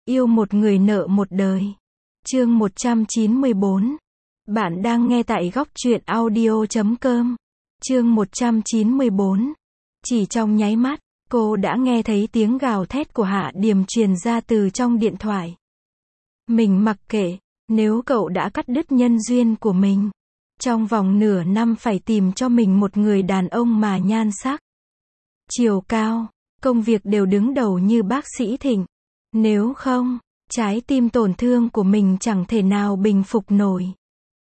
Yêu một người nợ một đời. Chương 194. Bạn đang nghe tại góc truyện audio.com. Chương 194. Chỉ trong nháy mắt, cô đã nghe thấy tiếng gào thét của Hạ Điềm truyền ra từ trong điện thoại. Mình mặc kệ, nếu cậu đã cắt đứt nhân duyên của mình, trong vòng nửa năm phải tìm cho mình một người đàn ông mà nhan sắc, chiều cao, công việc đều đứng đầu như bác sĩ Thịnh. Nếu không, trái tim tổn thương của mình chẳng thể nào bình phục nổi.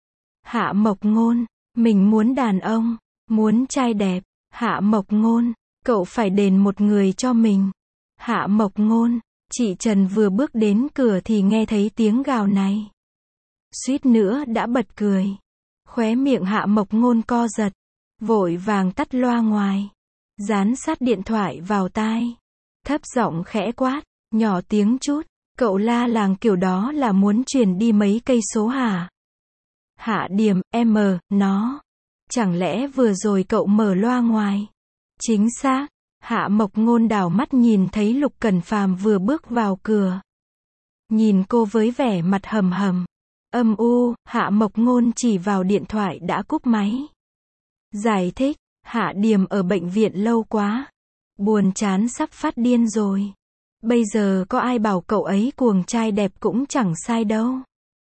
Hạ Mộc Ngôn, mình muốn đàn ông, muốn trai đẹp. Hạ Mộc Ngôn, cậu phải đền một người cho mình. Hạ Mộc Ngôn, chị Trần vừa bước đến cửa thì nghe thấy tiếng gào này. Suýt nữa đã bật cười. Khóe miệng Hạ Mộc Ngôn co giật, vội vàng tắt loa ngoài, dán sát điện thoại vào tai, thấp giọng khẽ quát, nhỏ tiếng chút, cậu la làng kiểu đó là muốn truyền đi mấy cây số hả? Hạ Điềm, nó. Chẳng lẽ vừa rồi cậu mở loa ngoài? Chính xác. Hạ Mộc Ngôn đảo mắt nhìn thấy Lục Cẩn Phàm vừa bước vào cửa. Nhìn cô với vẻ mặt hầm hầm, âm u, Hạ Mộc Ngôn chỉ vào điện thoại đã cúp máy. Giải thích, Hạ Điềm ở bệnh viện lâu quá, buồn chán sắp phát điên rồi. Bây giờ có ai bảo cậu ấy cuồng trai đẹp cũng chẳng sai đâu.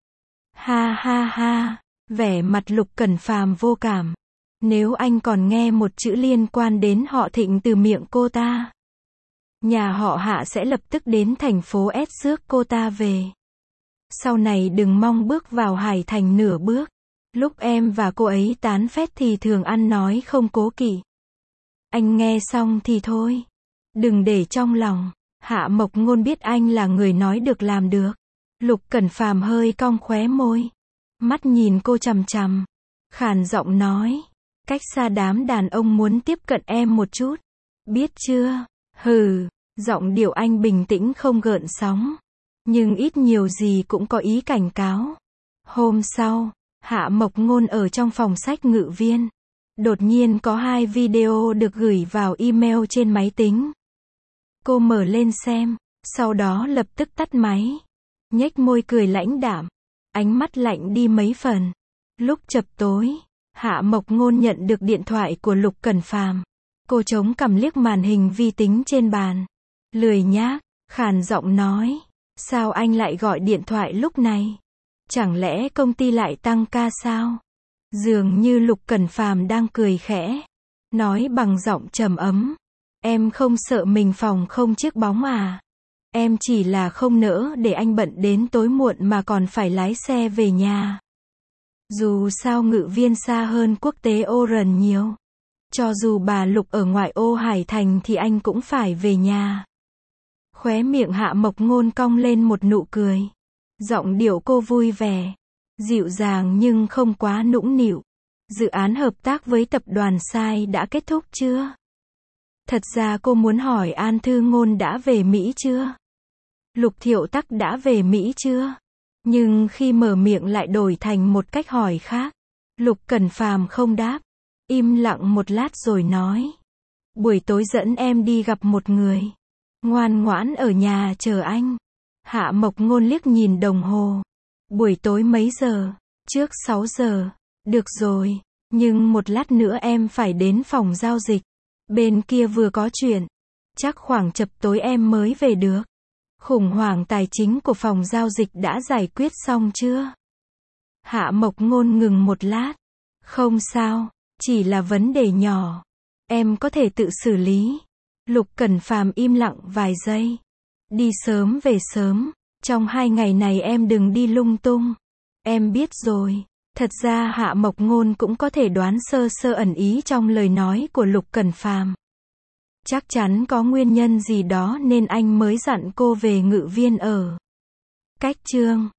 Ha ha ha, vẻ mặt Lục Cẩn Phàm vô cảm. Nếu anh còn nghe một chữ liên quan đến họ Thịnh từ miệng cô ta, nhà họ Hạ sẽ lập tức đến thành phố S rước cô ta về. Sau này đừng mong bước vào Hải Thành nửa bước. Lúc em và cô ấy tán phét thì thường ăn nói không cố kỵ. Anh nghe xong thì thôi, đừng để trong lòng. Hạ Mộc Ngôn biết anh là người nói được làm được. Lục Cẩn Phàm hơi cong khóe môi, mắt nhìn cô chằm chằm, khàn giọng nói, cách xa đám đàn ông muốn tiếp cận em một chút, biết chưa? Hừ, giọng điệu anh bình tĩnh không gợn sóng, nhưng ít nhiều gì cũng có ý cảnh cáo. Hôm sau, Hạ Mộc Ngôn ở trong phòng sách Ngự Viên, đột nhiên có 2 video được gửi vào email trên máy tính. Cô mở lên xem, sau đó lập tức tắt máy, nhếch môi cười lãnh đạm, ánh mắt lạnh đi mấy phần. Lúc chập tối, Hạ Mộc Ngôn nhận được điện thoại của Lục Cẩn Phàm. Cô chống cằm liếc màn hình vi tính trên bàn, lười nhác, khàn giọng nói, sao anh lại gọi điện thoại lúc này? Chẳng lẽ công ty lại tăng ca sao? Dường như Lục Cẩn Phàm đang cười khẽ, nói bằng giọng trầm ấm, em không sợ mình phòng không chiếc bóng à? Em chỉ là không nỡ để anh bận đến tối muộn mà còn phải lái xe về nhà. Dù sao Ngự Viên xa hơn quốc tế Oran nhiều. Cho dù bà Lục ở ngoại ô Hải Thành thì anh cũng phải về nhà. Khóe miệng Hạ Mộc Ngôn cong lên một nụ cười. Giọng điệu cô vui vẻ, dịu dàng nhưng không quá nũng nịu. Dự án hợp tác với tập đoàn Sai đã kết thúc chưa? Thật ra cô muốn hỏi An Thư Ngôn đã về Mỹ chưa? Lục Thiệu Tắc đã về Mỹ chưa? Nhưng khi mở miệng lại đổi thành một cách hỏi khác. Lục Cẩn Phàm không đáp, im lặng một lát rồi nói, buổi tối dẫn em đi gặp một người. Ngoan ngoãn ở nhà chờ anh. Hạ Mộc Ngôn liếc nhìn đồng hồ. Buổi tối mấy giờ? Trước 6 giờ. Được rồi, nhưng một lát nữa em phải đến phòng giao dịch. Bên kia vừa có chuyện. Chắc khoảng chập tối em mới về được. Khủng hoảng tài chính của phòng giao dịch đã giải quyết xong chưa? Hạ Mộc Ngôn ngừng một lát. Không sao, chỉ là vấn đề nhỏ. Em có thể tự xử lý. Lục Cẩn Phàm im lặng vài giây. Đi sớm về sớm. Trong 2 ngày này em đừng đi lung tung. Em biết rồi. Thật ra Hạ Mộc Ngôn cũng có thể đoán sơ sơ ẩn ý trong lời nói của Lục Cẩn Phàm. Chắc chắn có nguyên nhân gì đó nên anh mới dặn cô về Ngự Viên ở. Cách chương